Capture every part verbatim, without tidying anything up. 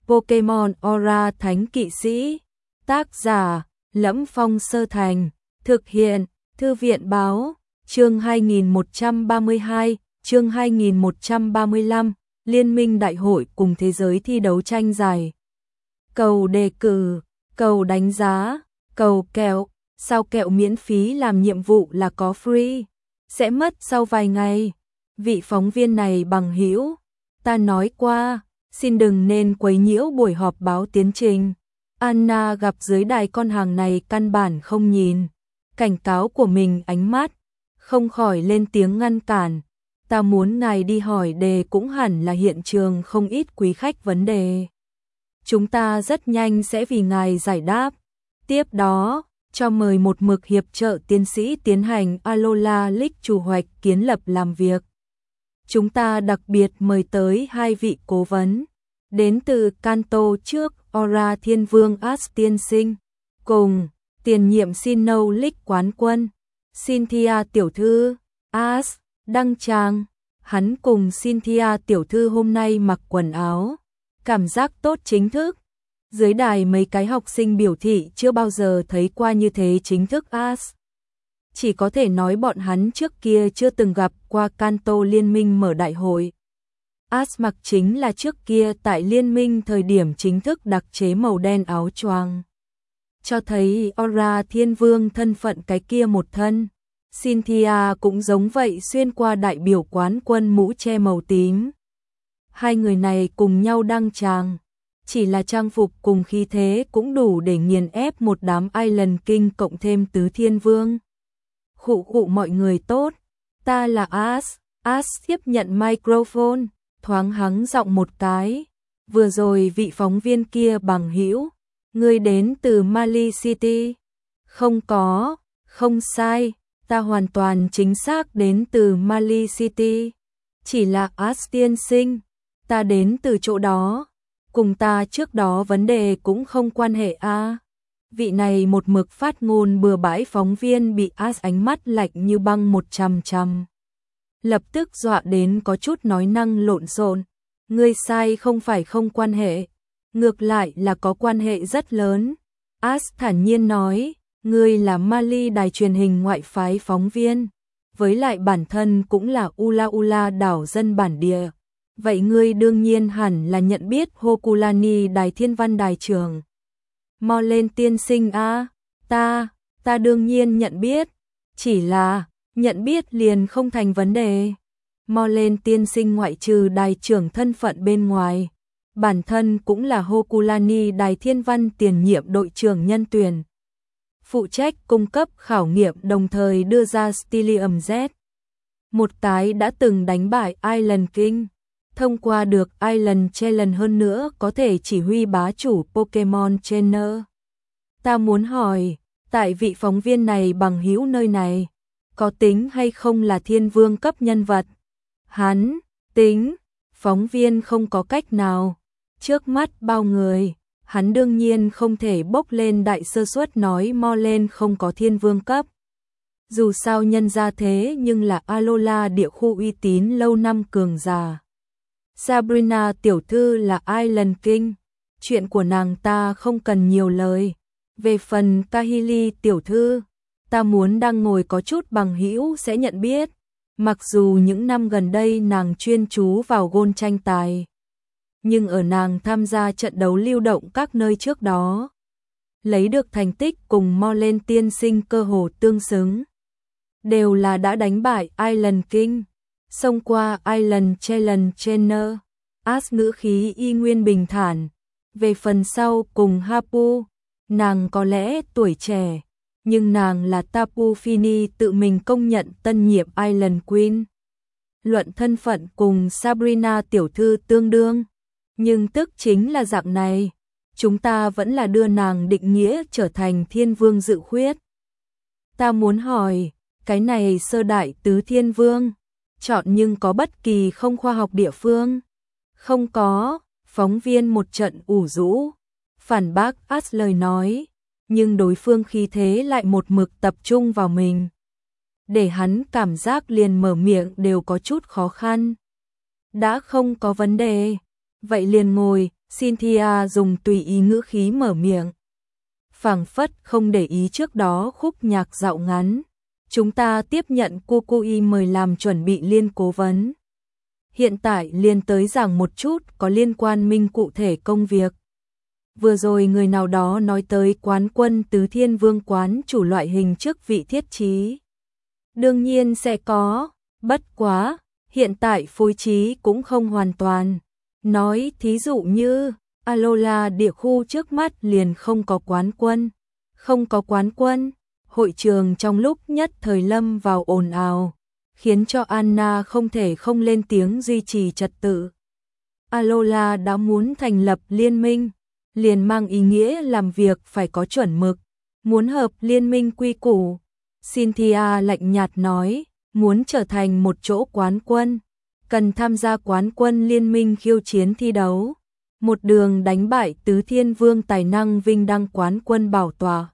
Pokemon Aura Thánh Kỵ Sĩ. Tác giả: Lẫm Phong Sơ Thành. Thực hiện: Thư viện báo. Chương hai nghìn một trăm ba mươi hai, chương hai nghìn một trăm ba mươi lăm, Liên minh đại hội cùng thế giới thi đấu tranh giải. Cầu đề cử, cầu đánh giá, cầu kẹo, sao kẹo miễn phí làm nhiệm vụ là có free, sẽ mất sau vài ngày. Vị phóng viên này bằng hữu, ta nói qua, xin đừng nên quấy nhiễu buổi họp báo tiến trình. Anna gặp dưới đài con hàng này căn bản không nhìn cảnh cáo của mình ánh mắt, không khỏi lên tiếng ngăn cản. Ta muốn ngài đi hỏi đề, cũng hẳn là hiện trường không ít quý khách vấn đề. Chúng ta rất nhanh sẽ vì ngài giải đáp. Tiếp đó, cho mời một mực hiệp trợ tiến sĩ tiến hành Alola League chủ hoạch kiến lập làm việc. Chúng ta đặc biệt mời tới hai vị cố vấn, đến từ Kanto trước Aura Thiên Vương As tiên sinh, cùng tiền nhiệm Sinnoh League quán quân, Cynthia tiểu thư. As đăng tràng, hắn cùng Cynthia tiểu thư hôm nay mặc quần áo, cảm giác tốt chính thức. Dưới đài mấy cái học sinh biểu thị chưa bao giờ thấy qua như thế chính thức As. Chỉ có thể nói bọn hắn trước kia chưa từng gặp qua Kanto liên minh mở đại hội. As mặc chính là trước kia tại liên minh thời điểm chính thức đặc chế màu đen áo choàng, cho thấy Aura Thiên Vương thân phận cái kia một thân. Cynthia cũng giống vậy, xuyên qua đại biểu quán quân mũ che màu tím. Hai người này cùng nhau đăng tràng, chỉ là trang phục cùng khí thế cũng đủ để nghiền ép một đám Island King cộng thêm tứ thiên vương. Khụ khụ mọi người tốt, ta là As. As tiếp nhận microphone, thoáng hắng giọng một cái. Vừa rồi vị phóng viên kia bằng hữu, ngươi đến từ Mali City. Không có, không sai, ta hoàn toàn chính xác đến từ Mali City. Chỉ là As tiên sinh, ta đến từ chỗ đó, cùng ta trước đó vấn đề cũng không quan hệ a. À. Vị này một mực phát ngôn bừa bãi phóng viên bị As ánh mắt lạnh như băng một chằm chằm, lập tức dọa đến có chút nói năng lộn xộn. Ngươi sai, không phải không quan hệ, ngược lại là có quan hệ rất lớn. As thản nhiên nói, ngươi là Mali đài truyền hình ngoại phái phóng viên, với lại bản thân cũng là Ula Ula đảo dân bản địa. Vậy ngươi đương nhiên hẳn là nhận biết Hokulani đài thiên văn đài trưởng. Mau lên tiên sinh a. À, ta, ta đương nhiên nhận biết, chỉ là nhận biết liền không thành vấn đề. Mau lên tiên sinh ngoại trừ đài trưởng thân phận bên ngoài, bản thân cũng là Hokulani đài thiên văn tiền nhiệm đội trưởng nhân tuyển, phụ trách cung cấp khảo nghiệm đồng thời đưa ra Stellium Z, một cái đã từng đánh bại Island King, thông qua được Island Challenge, hơn nữa có thể chỉ huy bá chủ Pokemon Trainer. Ta muốn hỏi, tại vị phóng viên này bằng hữu nơi này, có tính hay không là thiên vương cấp nhân vật? Hắn, tính, phóng viên không có cách nào. Trước mắt bao người, hắn đương nhiên không thể bốc lên đại sơ suất nói mo lên không có thiên vương cấp. Dù sao nhân ra thế nhưng là Alola địa khu uy tín lâu năm cường giả. Sabrina tiểu thư là Island King, chuyện của nàng ta không cần nhiều lời. Về phần Kahili tiểu thư, ta muốn đang ngồi có chút bằng hữu sẽ nhận biết. Mặc dù những năm gần đây nàng chuyên chú vào gôn tranh tài, nhưng ở nàng tham gia trận đấu lưu động các nơi trước đó, lấy được thành tích cùng mo lên tiên sinh cơ hồ tương xứng. Đều là đã đánh bại Island King, xông qua Island Challenge Trainer. As ngữ khí y nguyên bình thản. Về phần sau cùng Hapu, nàng có lẽ tuổi trẻ, nhưng nàng là Tapu Fini tự mình công nhận tân nhiệm Island Queen. Luận thân phận cùng Sabrina tiểu thư tương đương, nhưng tức chính là dạng này, chúng ta vẫn là đưa nàng định nghĩa trở thành thiên vương dự khuyết. Ta muốn hỏi, cái này sơ đại tứ thiên vương, chọn nhưng có bất kỳ không khoa học địa phương? Không có, phóng viên một trận ủ rũ, phản bác As lời nói, nhưng đối phương khí thế lại một mực tập trung vào mình, để hắn cảm giác liền mở miệng đều có chút khó khăn. Đã không có vấn đề, vậy liền ngồi. Cynthia dùng tùy ý ngữ khí mở miệng. Phảng phất không để ý trước đó khúc nhạc dạo ngắn. Chúng ta tiếp nhận Kukui mời làm chuẩn bị liên cố vấn. Hiện tại liền tới giảng một chút có liên quan minh cụ thể công việc. Vừa rồi người nào đó nói tới quán quân Tứ Thiên Vương quán chủ loại hình chức vị thiết trí. Đương nhiên sẽ có, bất quá, hiện tại phối trí cũng không hoàn toàn. Nói thí dụ như, Alola địa khu trước mắt liền không có quán quân. Không có quán quân, hội trường trong lúc nhất thời lâm vào ồn ào, khiến cho Anna không thể không lên tiếng duy trì trật tự. Alola đã muốn thành lập liên minh, liền mang ý nghĩa làm việc phải có chuẩn mực, muốn hợp liên minh quy củ. Cynthia lạnh nhạt nói, muốn trở thành một chỗ quán quân, cần tham gia quán quân liên minh khiêu chiến thi đấu, một đường đánh bại Tứ Thiên Vương tài năng vinh đăng quán quân bảo tòa.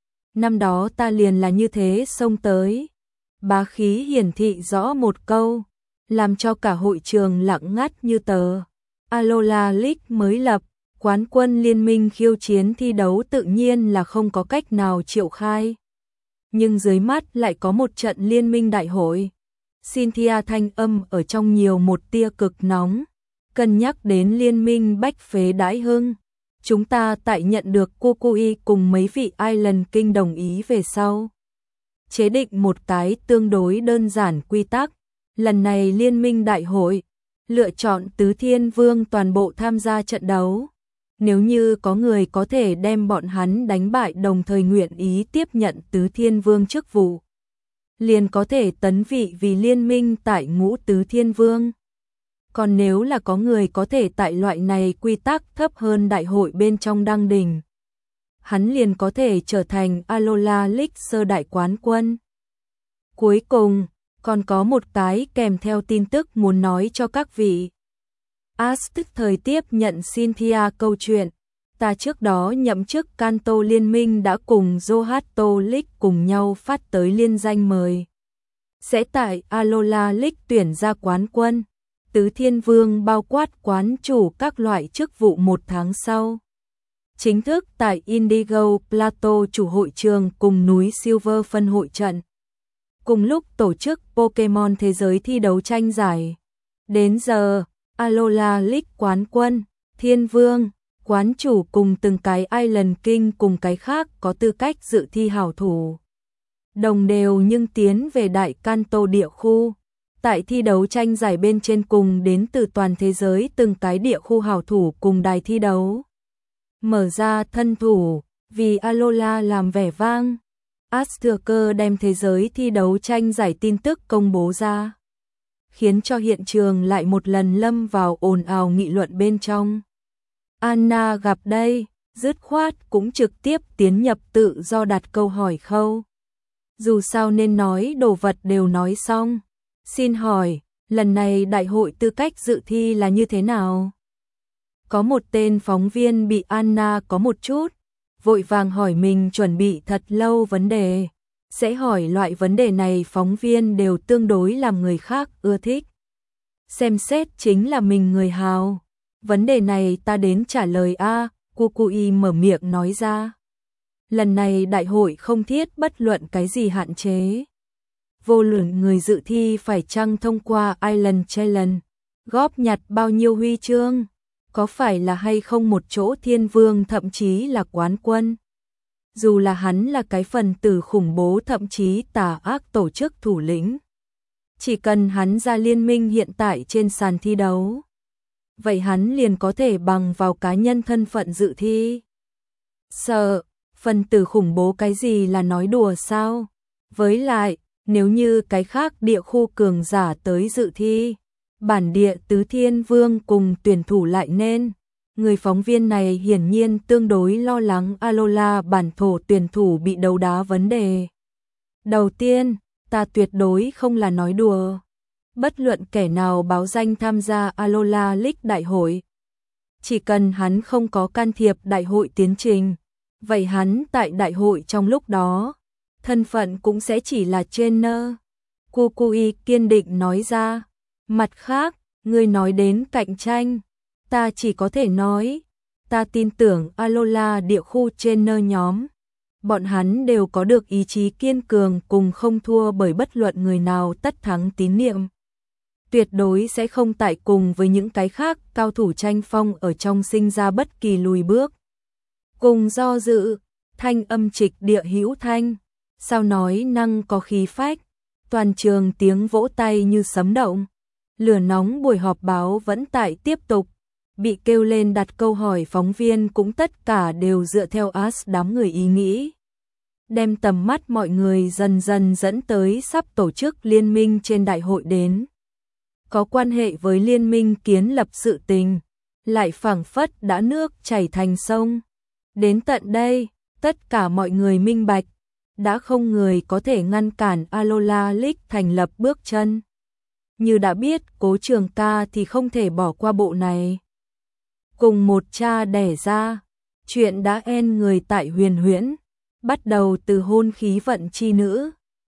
Năm đó ta liền là như thế xông tới. Bá khí hiển thị rõ một câu, làm cho cả hội trường lặng ngắt như tờ. Alola League mới lập, quán quân liên minh khiêu chiến thi đấu tự nhiên là không có cách nào triệu khai. Nhưng dưới mắt lại có một trận liên minh đại hội. Cynthia thanh âm ở trong nhiều một tia cực nóng, cân nhắc đến liên minh bách phế đãi hưng. Chúng ta tại nhận được Kukui cùng mấy vị Island King đồng ý về sau. Chế định một cái tương đối đơn giản quy tắc. Lần này liên minh đại hội, lựa chọn Tứ Thiên Vương toàn bộ tham gia trận đấu. Nếu như có người có thể đem bọn hắn đánh bại đồng thời nguyện ý tiếp nhận Tứ Thiên Vương chức vụ, liền có thể tấn vị vì liên minh tại ngũ Tứ Thiên Vương. Còn nếu là có người có thể tại loại này quy tắc thấp hơn đại hội bên trong đăng đỉnh, hắn liền có thể trở thành Alola League sơ đại quán quân. Cuối cùng, còn có một cái kèm theo tin tức muốn nói cho các vị. Ash tức thời tiếp nhận Cynthia câu chuyện. Ta trước đó nhậm chức Kanto Liên minh đã cùng Johto League cùng nhau phát tới liên danh mời. Sẽ tại Alola League tuyển ra quán quân. Tứ Thiên Vương bao quát quán chủ các loại chức vụ một tháng sau. Chính thức tại Indigo Plateau chủ hội trường cùng núi Silver phân hội trận. Cùng lúc tổ chức Pokemon Thế giới thi đấu tranh giải. Đến giờ, Alola League quán quân, Thiên Vương, quán chủ cùng từng cái Island King cùng cái khác có tư cách dự thi hảo thủ. Đồng đều nhưng tiến về Đại Kanto địa khu. Tại thi đấu tranh giải bên trên cùng đến từ toàn thế giới từng cái địa khu hảo thủ cùng đài thi đấu. Mở ra thân thủ, vì Alola làm vẻ vang. Astuker đem thế giới thi đấu tranh giải tin tức công bố ra, khiến cho hiện trường lại một lần lâm vào ồn ào nghị luận bên trong. Anna gặp đây, dứt khoát cũng trực tiếp tiến nhập tự do đặt câu hỏi khâu. Dù sao nên nói đồ vật đều nói xong. Xin hỏi, lần này đại hội tư cách dự thi là như thế nào? Có một tên phóng viên bị Anna có một chút, vội vàng hỏi mình chuẩn bị thật lâu vấn đề. Sẽ hỏi loại vấn đề này phóng viên đều tương đối làm người khác ưa thích. Xem xét chính là mình người hào. Vấn đề này ta đến trả lời a. Kukui mở miệng nói ra. Lần này đại hội không thiết bất luận cái gì hạn chế. Vô luận người dự thi phải chăng thông qua Island Challenge, góp nhặt bao nhiêu huy chương, có phải là hay không một chỗ thiên vương thậm chí là quán quân. Dù là hắn là cái phần tử khủng bố thậm chí tà ác tổ chức thủ lĩnh. Chỉ cần hắn ra liên minh hiện tại trên sàn thi đấu, vậy hắn liền có thể bằng vào cá nhân thân phận dự thi. Sợ, phần tử khủng bố cái gì là nói đùa sao? Với lại, nếu như cái khác địa khu cường giả tới dự thi, bản địa Tứ Thiên Vương cùng tuyển thủ lại nên. Người phóng viên này hiển nhiên tương đối lo lắng Alola bản thổ tuyển thủ bị đấu đá vấn đề. Đầu tiên, ta tuyệt đối không là nói đùa. Bất luận kẻ nào báo danh tham gia Alola League đại hội, chỉ cần hắn không có can thiệp đại hội tiến trình, vậy hắn tại đại hội trong lúc đó, thân phận cũng sẽ chỉ là trainer. Kukui kiên định nói ra. Mặt khác, người nói đến cạnh tranh, ta chỉ có thể nói, Ta tin tưởng Alola địa khu trên nơ nhóm. Bọn hắn đều có được ý chí kiên cường cùng không thua bởi bất luận người nào tất thắng tín niệm. Tuyệt đối sẽ không tại cùng với những cái khác cao thủ tranh phong ở trong sinh ra bất kỳ lùi bước. Cùng do dự, thanh âm trịch địa hữu thanh, sao nói năng có khí phách, toàn trường tiếng vỗ tay như sấm động. Lửa nóng buổi họp báo vẫn tại tiếp tục, bị kêu lên đặt câu hỏi phóng viên cũng tất cả đều dựa theo as đám người ý nghĩ. Đem tầm mắt mọi người dần dần dẫn tới sắp tổ chức liên minh trên đại hội đến. Có quan hệ với liên minh kiến lập sự tình, lại phảng phất đã nước chảy thành sông. Đến tận đây, tất cả mọi người minh bạch, đã không người có thể ngăn cản Alola League thành lập bước chân. Như đã biết Cố Trường Ca thì không thể bỏ qua bộ này. Cùng một cha đẻ ra, chuyện đã en người tại Huyền Huyễn, bắt đầu từ hôn khí vận chi nữ,